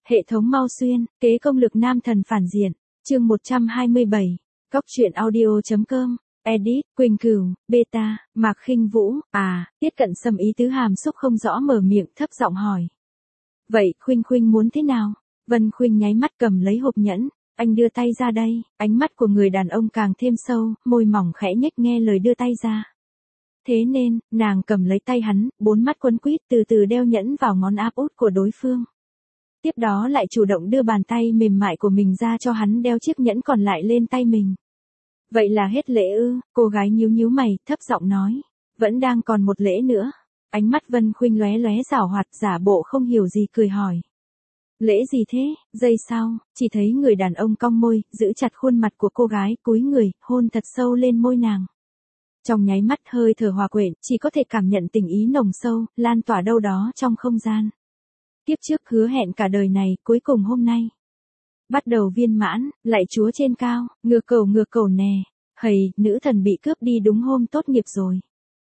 Hệ thống Mao Xuyên, kế công lực nam thần phản diện. Chương 127. Cóc truyện audio.com. Edit, Quỳnh Cửu, Beta, Mạc Khinh Vũ. Tiết Cận Sâm ý tứ hàm xúc không rõ mở miệng thấp giọng hỏi. Vậy Khuynh Khuynh muốn thế nào? Vân Khuynh nháy mắt cầm lấy hộp nhẫn. Anh đưa tay ra đây. Ánh mắt của người đàn ông càng thêm sâu, môi mỏng khẽ nhếch nghe lời đưa tay ra. Thế nên, nàng cầm lấy tay hắn, bốn mắt quấn quýt từ từ đeo nhẫn vào ngón áp út của đối phương. Tiếp đó lại chủ động đưa bàn tay mềm mại của mình ra cho hắn đeo chiếc nhẫn còn lại lên tay mình. Vậy là hết lễ ư? Cô gái nhíu nhíu mày, thấp giọng nói. Vẫn đang còn một lễ nữa. Ánh mắt Vân Khuynh lóe lóe giảo hoạt, giả bộ không hiểu gì cười hỏi. Lễ gì thế? Giây sau, chỉ thấy người đàn ông cong môi, giữ chặt khuôn mặt của cô gái, cúi người, hôn thật sâu lên môi nàng. Trong nháy mắt hơi thở hòa quyện, chỉ có thể cảm nhận tình ý nồng sâu, lan tỏa đâu đó trong không gian. Kiếp trước hứa hẹn cả đời này, cuối cùng hôm nay. Bắt đầu viên mãn, lạy Chúa trên cao, ngựa cầu nè. Hầy, nữ thần bị cướp đi đúng hôm tốt nghiệp rồi.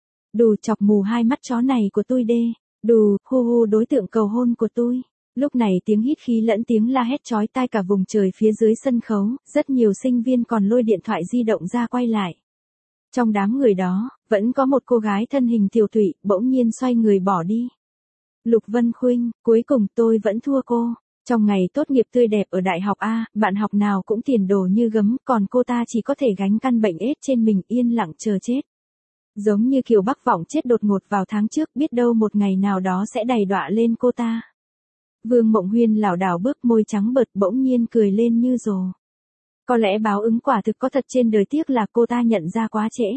Đù chọc mù hai mắt chó này của tôi đê. Đù, hu đối tượng cầu hôn của tôi. Lúc này tiếng hít khí lẫn tiếng la hét chói tai cả vùng trời phía dưới sân khấu, rất nhiều sinh viên còn lôi điện thoại di động ra quay lại. Trong đám người đó, vẫn có một cô gái thân hình tiều tụy, bỗng nhiên xoay người bỏ đi. Lục Vân Khuynh, cuối cùng tôi vẫn thua cô. Trong ngày tốt nghiệp tươi đẹp ở đại học A, bạn học nào cũng tiền đồ như gấm, còn cô ta chỉ có thể gánh căn bệnh ết trên mình yên lặng chờ chết. Giống như Kiều Bắc Vọng chết đột ngột vào tháng trước, biết đâu một ngày nào đó sẽ đầy đọa lên cô ta. Vương Mộng Huyên lảo đảo bước môi trắng bợt bỗng nhiên cười lên như rồ. Có lẽ báo ứng quả thực có thật trên đời, tiếc là cô ta nhận ra quá trễ.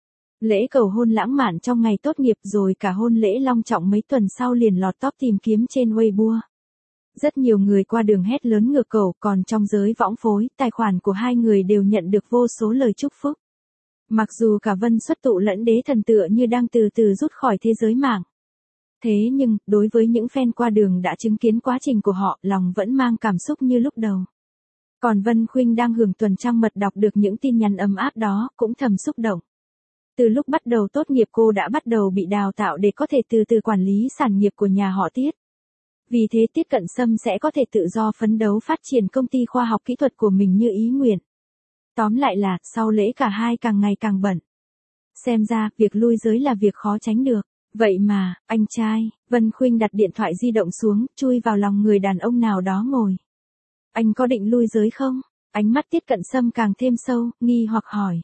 Lễ cầu hôn lãng mạn trong ngày tốt nghiệp rồi cả hôn lễ long trọng mấy tuần sau liền lọt top tìm kiếm trên Weibo. Rất nhiều người qua đường hét lớn ngược cầu, còn trong giới võng phối, tài khoản của hai người đều nhận được vô số lời chúc phúc. Mặc dù cả Vân Xuất Tụ lẫn Đế Thần tựa như đang từ từ rút khỏi thế giới mạng. Thế nhưng, đối với những fan qua đường đã chứng kiến quá trình của họ, lòng vẫn mang cảm xúc như lúc đầu. Còn Vân Khuynh đang hưởng tuần trăng mật đọc được những tin nhắn ấm áp đó, cũng thầm xúc động. Từ lúc bắt đầu tốt nghiệp cô đã bắt đầu bị đào tạo để có thể từ từ quản lý sản nghiệp của nhà họ Tiết. Vì thế Tiết Cận Sâm sẽ có thể tự do phấn đấu phát triển công ty khoa học kỹ thuật của mình như ý nguyện. Tóm lại là, sau lễ cả hai càng ngày càng bận. Xem ra, việc lui giới là việc khó tránh được. Vậy mà, anh trai, Vân Khuynh đặt điện thoại di động xuống, chui vào lòng người đàn ông nào đó ngồi. Anh có định lui giới không? Ánh mắt Tiết Cận Sâm càng thêm sâu, nghi hoặc hỏi.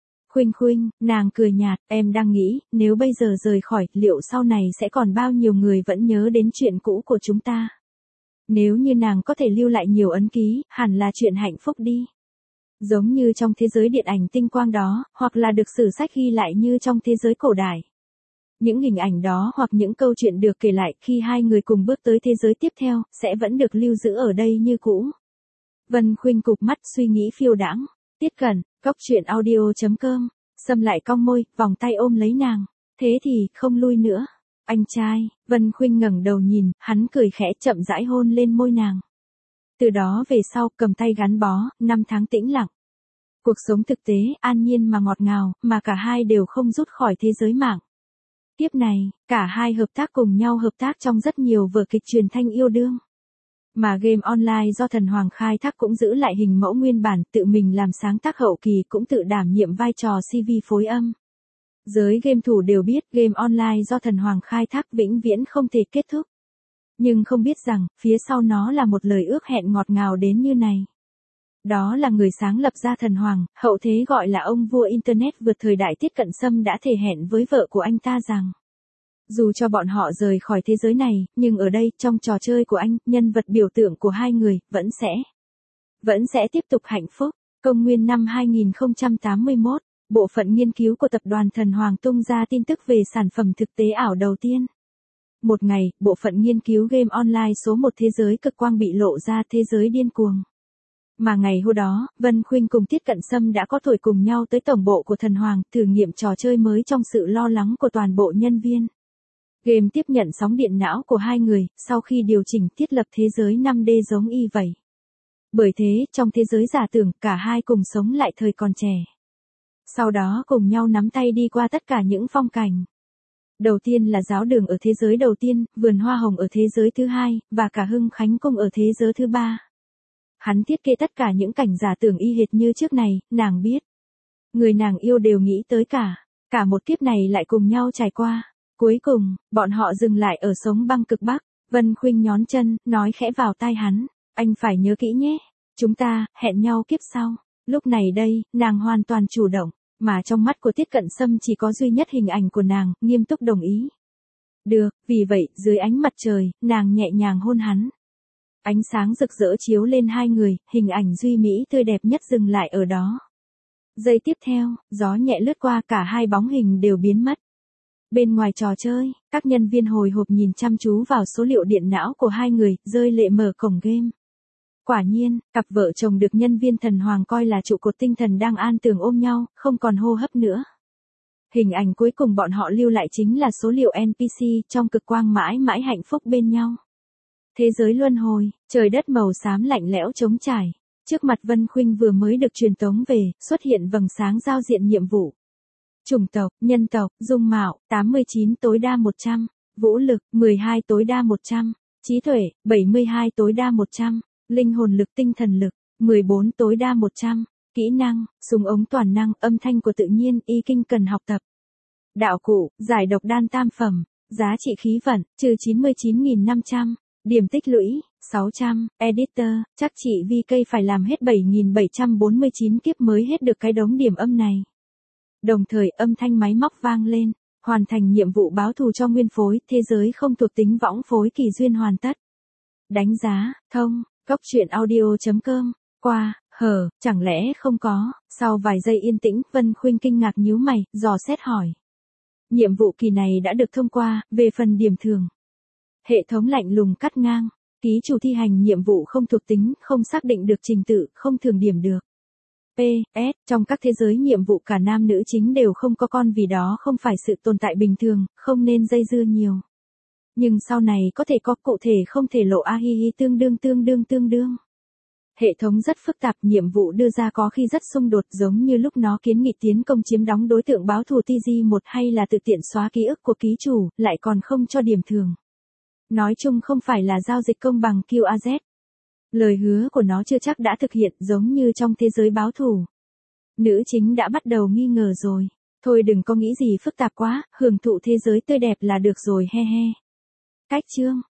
Khuynh, nàng cười nhạt, em đang nghĩ, nếu bây giờ rời khỏi, liệu sau này sẽ còn bao nhiêu người vẫn nhớ đến chuyện cũ của chúng ta? Nếu như nàng có thể lưu lại nhiều ấn ký, hẳn là chuyện hạnh phúc đi. Giống như trong thế giới điện ảnh tinh quang đó, hoặc là được sử sách ghi lại như trong thế giới cổ đại. Những hình ảnh đó hoặc những câu chuyện được kể lại khi hai người cùng bước tới thế giới tiếp theo, sẽ vẫn được lưu giữ ở đây như cũ. Vân Khuynh cụp mắt suy nghĩ phiêu đãng. Tiết Cận, cóc truyện audio.com. Sâm lại cong môi, vòng tay ôm lấy nàng. Thế thì, không lui nữa. Anh trai, Vân Khuynh ngẩng đầu nhìn, hắn cười khẽ chậm rãi hôn lên môi nàng. Từ đó về sau, cầm tay gắn bó, 5 tháng tĩnh lặng. Cuộc sống thực tế, an nhiên mà ngọt ngào, mà cả hai đều không rút khỏi thế giới mạng. Tiếp này, cả hai hợp tác cùng nhau hợp tác trong rất nhiều vở kịch truyền thanh yêu đương. Mà game online do Thần Hoàng khai thác cũng giữ lại hình mẫu nguyên bản, tự mình làm sáng tác hậu kỳ cũng tự đảm nhiệm vai trò CV phối âm. Giới game thủ đều biết game online do Thần Hoàng khai thác vĩnh viễn không thể kết thúc. Nhưng không biết rằng, phía sau nó là một lời ước hẹn ngọt ngào đến như này. Đó là người sáng lập ra Thần Hoàng, hậu thế gọi là ông vua Internet vượt thời đại Tiết Cận Sâm đã thề hẹn với vợ của anh ta rằng. Dù cho bọn họ rời khỏi thế giới này, nhưng ở đây, trong trò chơi của anh, nhân vật biểu tượng của hai người, vẫn sẽ tiếp tục hạnh phúc. Công nguyên năm 2081, bộ phận nghiên cứu của tập đoàn Thần Hoàng tung ra tin tức về sản phẩm thực tế ảo đầu tiên. Một ngày, bộ phận nghiên cứu game online số 1 thế giới cực quang bị lộ ra thế giới điên cuồng. Mà ngày hôm đó, Vân Khuynh cùng Tiết Cận Sâm đã có thổi cùng nhau tới tổng bộ của Thần Hoàng, thử nghiệm trò chơi mới trong sự lo lắng của toàn bộ nhân viên. Game tiếp nhận sóng điện não của hai người, sau khi điều chỉnh thiết lập thế giới 5D giống y vậy. Bởi thế, trong thế giới giả tưởng, cả hai cùng sống lại thời còn trẻ. Sau đó cùng nhau nắm tay đi qua tất cả những phong cảnh. Đầu tiên là giáo đường ở thế giới đầu tiên, vườn hoa hồng ở thế giới thứ hai, và cả Hưng Khánh Cung ở thế giới thứ ba. Hắn thiết kế tất cả những cảnh giả tưởng y hệt như trước này, nàng biết. Người nàng yêu đều nghĩ tới cả một kiếp này lại cùng nhau trải qua. Cuối cùng, bọn họ dừng lại ở sống băng cực Bắc. Vân Khuynh nhón chân, nói khẽ vào tai hắn. Anh phải nhớ kỹ nhé. Chúng ta, hẹn nhau kiếp sau. Lúc này đây, nàng hoàn toàn chủ động. Mà trong mắt của Tiết Cận Sâm chỉ có duy nhất hình ảnh của nàng, nghiêm túc đồng ý. Được, vì vậy, dưới ánh mặt trời, nàng nhẹ nhàng hôn hắn. Ánh sáng rực rỡ chiếu lên hai người, hình ảnh duy mỹ tươi đẹp nhất dừng lại ở đó. Giây tiếp theo, gió nhẹ lướt qua cả hai bóng hình đều biến mất. Bên ngoài trò chơi, các nhân viên hồi hộp nhìn chăm chú vào số liệu điện não của hai người, rơi lệ mở cổng game. Quả nhiên, cặp vợ chồng được nhân viên thần hoàng coi là trụ cột tinh thần đang an tường ôm nhau, không còn hô hấp nữa. Hình ảnh cuối cùng bọn họ lưu lại chính là số liệu NPC trong cực quang mãi mãi hạnh phúc bên nhau. Thế giới luân hồi, trời đất màu xám lạnh lẽo trống trải. Trước mặt Vân Khuynh vừa mới được truyền tống về, xuất hiện vầng sáng giao diện nhiệm vụ. Chủng tộc, nhân tộc, dung mạo, 89 tối đa 100. Vũ lực, 12 tối đa 100. Trí tuệ, 72 tối đa 100. Linh hồn lực tinh thần lực, 14 tối đa 100. Kỹ năng, súng ống toàn năng, âm thanh của tự nhiên, y kinh cần học tập. Đạo cụ, giải độc đan tam phẩm. Giá trị khí vận, trừ 99.500. Điểm tích lũy, 600. Editor, chắc chị VK phải làm hết 7.749 kiếp mới hết được cái đống điểm âm này. Đồng thời âm thanh máy móc vang lên. Hoàn thành nhiệm vụ báo thù cho nguyên phối, thế giới không thuộc tính võng phối kỳ duyên hoàn tất. Đánh giá, thông, goctruyện.audio.com. Qua, chẳng lẽ không có. Sau vài giây yên tĩnh, Vân Khuynh kinh ngạc nhíu mày, dò xét hỏi. Nhiệm vụ kỳ này đã được thông qua, về phần điểm thường. Hệ thống lạnh lùng cắt ngang. Ký chủ thi hành nhiệm vụ không thuộc tính, không xác định được trình tự, không thường điểm được. PS, trong các thế giới nhiệm vụ cả nam nữ chính đều không có con vì đó không phải sự tồn tại bình thường, không nên dây dưa nhiều. Nhưng sau này có thể có, cụ thể không thể lộ hi tương đương. Hệ thống rất phức tạp, nhiệm vụ đưa ra có khi rất xung đột, giống như lúc nó kiến nghị tiến công chiếm đóng đối tượng báo thù TG1 hay là tự tiện xóa ký ức của ký chủ, lại còn không cho điểm thường. Nói chung không phải là giao dịch công bằng QAZ. Lời hứa của nó chưa chắc đã thực hiện, giống như trong thế giới báo thù. Nữ chính đã bắt đầu nghi ngờ rồi. Thôi đừng có nghĩ gì phức tạp quá, hưởng thụ thế giới tươi đẹp là được rồi he he. Cách chương